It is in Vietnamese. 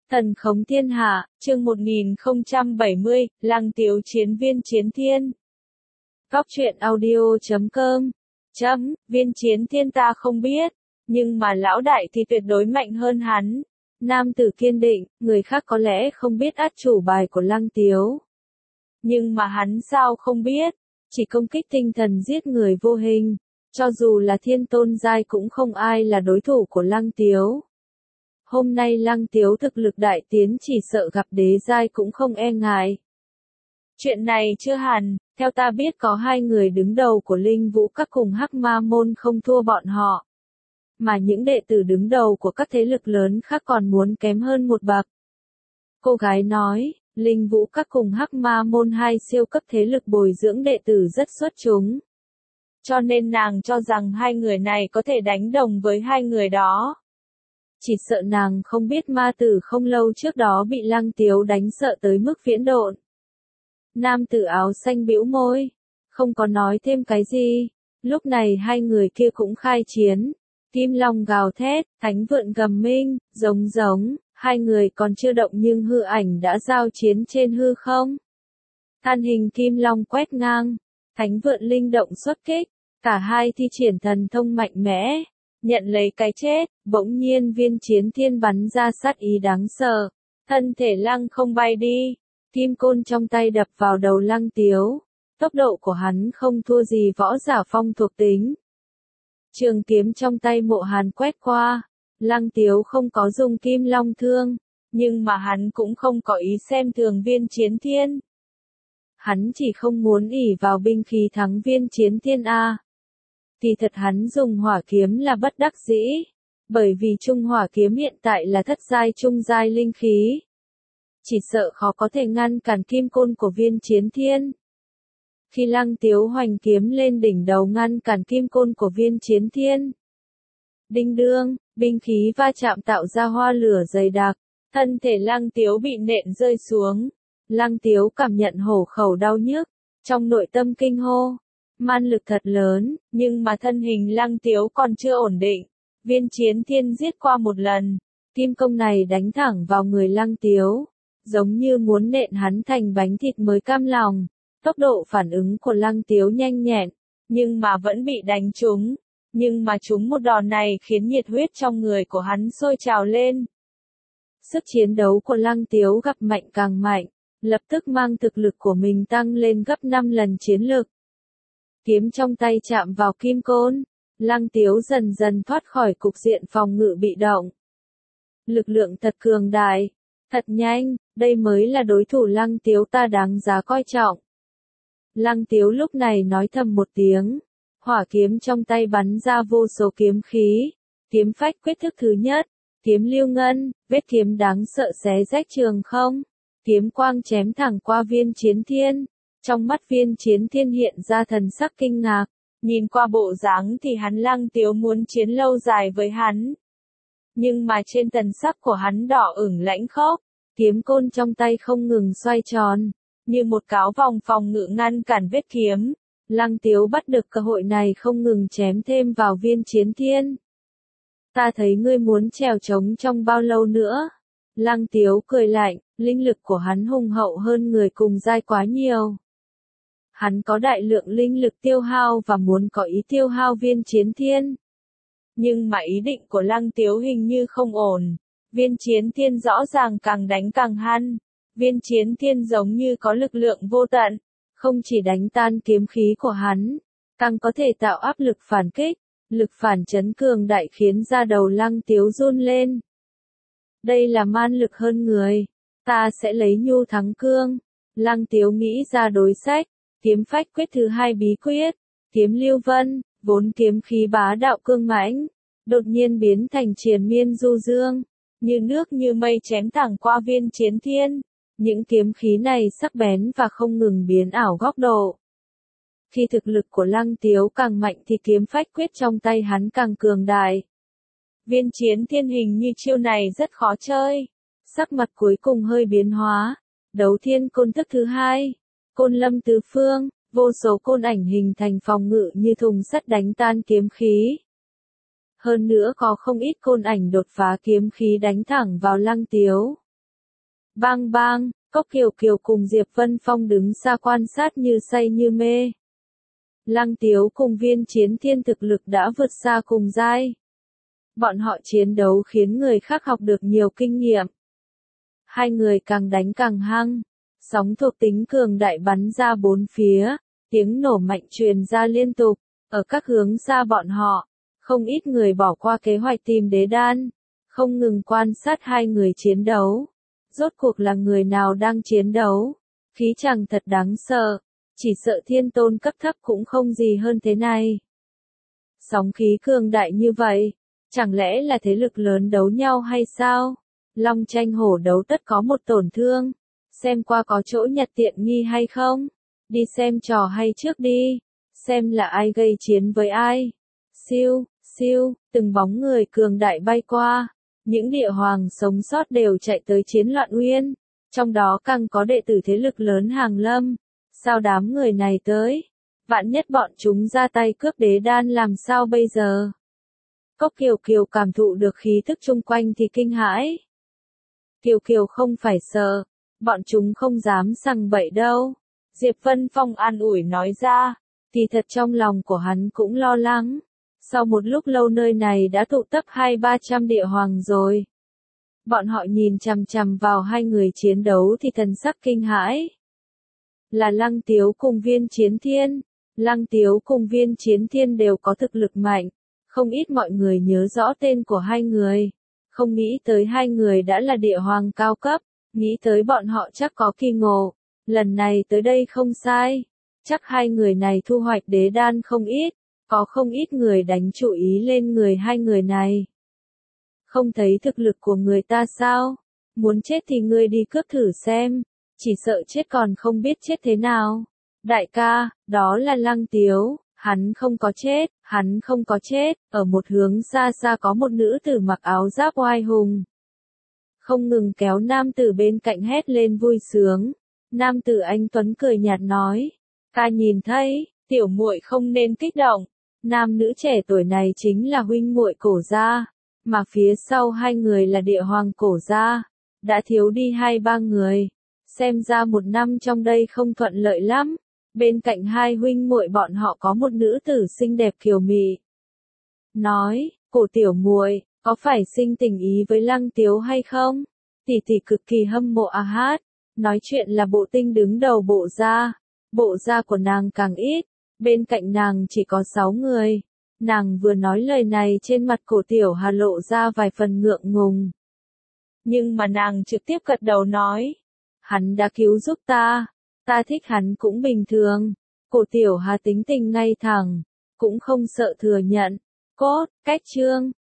Thần khống thiên hạ, chương 1070, Lăng Tiếu chiến viên chiến thiên. Góc truyện audio.com. Viên chiến thiên ta không biết, nhưng mà lão đại thì tuyệt đối mạnh hơn hắn. Nam tử kiên định, người khác có lẽ không biết át chủ bài của Lăng Tiếu. Nhưng mà hắn sao không biết, chỉ công kích tinh thần giết người vô hình. Cho dù là thiên tôn giai cũng không ai là đối thủ của Lăng Tiếu. Hôm nay Lăng Tiếu thực lực đại tiến chỉ sợ gặp đế giai cũng không e ngại. Chuyện này chưa hẳn, theo ta biết có hai người đứng đầu của Linh Vũ Các cùng Hắc Ma Môn không thua bọn họ. Mà những đệ tử đứng đầu của các thế lực lớn khác còn muốn kém hơn một bậc. Cô gái nói, Linh Vũ Các cùng Hắc Ma Môn hai siêu cấp thế lực bồi dưỡng đệ tử rất xuất chúng. Cho nên nàng cho rằng hai người này có thể đánh đồng với hai người đó. Chỉ sợ nàng không biết ma tử không lâu trước đó bị Lăng Tiếu đánh sợ tới mức viễn độn. Nam tử áo xanh bĩu môi, không có nói thêm cái gì. Lúc này hai người kia cũng khai chiến. Kim long gào thét, thánh vượn gầm minh, giống, hai người còn chưa động nhưng hư ảnh đã giao chiến trên hư không. Than hình kim long quét ngang, thánh vượn linh động xuất kích, cả hai thi triển thần thông mạnh mẽ. Nhận lấy cái chết, bỗng nhiên viên chiến thiên bắn ra sát ý đáng sợ. Thân thể Lăng không bay đi, kim côn trong tay đập vào đầu Lăng Tiếu. Tốc độ của hắn không thua gì võ giả phong thuộc tính. Trường kiếm trong tay Mộ Hàn quét qua, Lăng Tiếu không có dùng kim long thương, nhưng mà hắn cũng không có ý xem thường viên chiến thiên. Hắn chỉ không muốn ỷ vào binh khí thắng viên chiến thiên a. Thì thật hắn dùng hỏa kiếm là bất đắc dĩ, bởi vì trung hỏa kiếm hiện tại là thất giai trung giai linh khí. Chỉ sợ khó có thể ngăn cản kim côn của viên chiến thiên. Khi Lăng Tiếu hoành kiếm lên đỉnh đầu ngăn cản kim côn của viên chiến thiên. Đinh đương, binh khí va chạm tạo ra hoa lửa dày đặc, thân thể Lăng Tiếu bị nện rơi xuống. Lăng Tiếu cảm nhận hổ khẩu đau nhức, trong nội tâm kinh hô. Man lực thật lớn, nhưng mà thân hình Lăng Tiếu còn chưa ổn định. Viên chiến thiên giết qua một lần, kim công này đánh thẳng vào người Lăng Tiếu, giống như muốn nện hắn thành bánh thịt mới cam lòng. Tốc độ phản ứng của Lăng Tiếu nhanh nhẹn, nhưng mà vẫn bị đánh trúng. Nhưng mà trúng một đòn này khiến nhiệt huyết trong người của hắn sôi trào lên. Sức chiến đấu của Lăng Tiếu gặp mạnh càng mạnh, lập tức mang thực lực của mình tăng lên gấp 5 lần chiến lực. Kiếm trong tay chạm vào kim côn, Lăng Tiếu dần dần thoát khỏi cục diện phòng ngự bị động. Lực lượng thật cường đại, thật nhanh, đây mới là đối thủ Lăng Tiếu ta đáng giá coi trọng. Lăng Tiếu lúc này nói thầm một tiếng, hỏa kiếm trong tay bắn ra vô số kiếm khí, kiếm phách quyết thức thứ nhất, kiếm lưu ngân, vết kiếm đáng sợ xé rách trường không, kiếm quang chém thẳng qua viên chiến thiên. Trong mắt viên chiến thiên hiện ra thần sắc kinh ngạc, nhìn qua bộ dáng thì hắn Lăng Tiếu muốn chiến lâu dài với hắn. Nhưng mà trên thần sắc của hắn đỏ ửng lãnh khốc, kiếm côn trong tay không ngừng xoay tròn, như một cáo vòng phòng ngự ngăn cản vết kiếm. Lăng Tiếu bắt được cơ hội này không ngừng chém thêm vào viên chiến thiên. Ta thấy ngươi muốn trèo trống trong bao lâu nữa? Lăng Tiếu cười lạnh, linh lực của hắn hùng hậu hơn người cùng giai quá nhiều. Hắn có đại lượng linh lực tiêu hao và muốn có ý tiêu hao viên chiến thiên. Nhưng mà ý định của Lăng Tiếu hình như không ổn. Viên chiến thiên rõ ràng càng đánh càng hăng. Viên chiến thiên giống như có lực lượng vô tận. Không chỉ đánh tan kiếm khí của hắn, càng có thể tạo áp lực phản kích. Lực phản chấn cường đại khiến da đầu Lăng Tiếu run lên. Đây là man lực hơn người. Ta sẽ lấy nhu thắng cương. Lăng Tiếu nghĩ ra đối sách. Kiếm phách quyết thứ hai bí quyết, kiếm lưu vân, vốn kiếm khí bá đạo cương mãnh, đột nhiên biến thành triền miên du dương, như nước như mây chém thẳng qua viên chiến thiên. Những kiếm khí này sắc bén và không ngừng biến ảo góc độ. Khi thực lực của Lăng Tiếu càng mạnh thì kiếm phách quyết trong tay hắn càng cường đại. Viên chiến thiên hình như chiêu này rất khó chơi. Sắc mặt cuối cùng hơi biến hóa. Đấu thiên côn thức thứ hai. Côn lâm tứ phương, vô số côn ảnh hình thành phòng ngự như thùng sắt đánh tan kiếm khí. Hơn nữa có không ít côn ảnh đột phá kiếm khí đánh thẳng vào Lăng Tiếu. Bang bang, Cốc Kiều Kiều cùng Diệp Vân Phong đứng xa quan sát như say như mê. Lăng Tiếu cùng Viên Chiến Thiên thực lực đã vượt xa cùng giai. Bọn họ chiến đấu khiến người khác học được nhiều kinh nghiệm. Hai người càng đánh càng hăng. Sóng thuộc tính cường đại bắn ra bốn phía. Tiếng nổ mạnh truyền ra liên tục. Ở các hướng xa bọn họ. Không ít người bỏ qua kế hoạch tìm đế đan. Không ngừng quan sát hai người chiến đấu. Rốt cuộc là người nào đang chiến đấu. Khí chàng thật đáng sợ. Chỉ sợ thiên tôn cấp thấp cũng không gì hơn thế này. Sóng khí cường đại như vậy. Chẳng lẽ là thế lực lớn đấu nhau hay sao? Long tranh hổ đấu tất có một tổn thương. Xem qua có chỗ nhặt tiện nghi hay không? Đi xem trò hay trước đi. Xem là ai gây chiến với ai. Siêu, siêu, từng bóng người cường đại bay qua. Những địa hoàng sống sót đều chạy tới chiến loạn uyên. Trong đó càng có đệ tử thế lực lớn hàng lâm. Sao đám người này tới? Vạn nhất bọn chúng ra tay cướp đế đan làm sao bây giờ? Cốc Kiều Kiều cảm thụ được khí thức chung quanh thì kinh hãi. Kiều Kiều không phải sợ, bọn chúng không dám sằng bậy đâu. Diệp Vân Phong an ủi nói ra, thì thật trong lòng của hắn cũng lo lắng. Sau một lúc lâu nơi này đã tụ tập 200-300 địa hoàng rồi. Bọn họ nhìn chằm chằm vào hai người chiến đấu thì thần sắc kinh hãi. Là Lăng Tiếu cùng Viên Chiến Thiên. Lăng Tiếu cùng Viên Chiến Thiên đều có thực lực mạnh. Không ít mọi người nhớ rõ tên của hai người. Không nghĩ tới hai người đã là địa hoàng cao cấp. Nghĩ tới bọn họ chắc có kỳ ngộ. Lần này tới đây không sai. Chắc hai người này thu hoạch đế đan không ít. Có không ít người đánh chú ý lên người hai người này. Không thấy thực lực của người ta sao? Muốn chết thì ngươi đi cướp thử xem. Chỉ sợ chết còn không biết chết thế nào. Đại ca, đó là Lăng Tiếu. Hắn không có chết, hắn không có chết. Ở một hướng xa xa có một nữ tử mặc áo giáp oai hùng. Không ngừng kéo nam tử bên cạnh hét lên vui sướng. Nam tử anh tuấn cười nhạt nói. Ta nhìn thấy, tiểu muội không nên kích động. Nam nữ trẻ tuổi này chính là huynh muội Cổ gia. Mà phía sau hai người là địa hoàng Cổ gia. Đã thiếu đi 2-3 người. Xem ra một năm trong đây không thuận lợi lắm. Bên cạnh hai huynh muội bọn họ có một nữ tử xinh đẹp kiều mị. Nói, Cổ tiểu muội, có phải sinh tình ý với Lăng Tiếu hay không? Tỷ tỷ cực kỳ hâm mộ A Hát. Nói chuyện là bộ tinh đứng đầu bộ gia. Bộ gia của nàng càng ít. Bên cạnh nàng chỉ có 6 người. Nàng vừa nói lời này trên mặt Cổ Tiểu Hà lộ ra vài phần ngượng ngùng. Nhưng mà nàng trực tiếp gật đầu nói. Hắn đã cứu giúp ta. Ta thích hắn cũng bình thường. Cổ Tiểu Hà tính tình ngay thẳng. Cũng không sợ thừa nhận. Cốt, cách chương.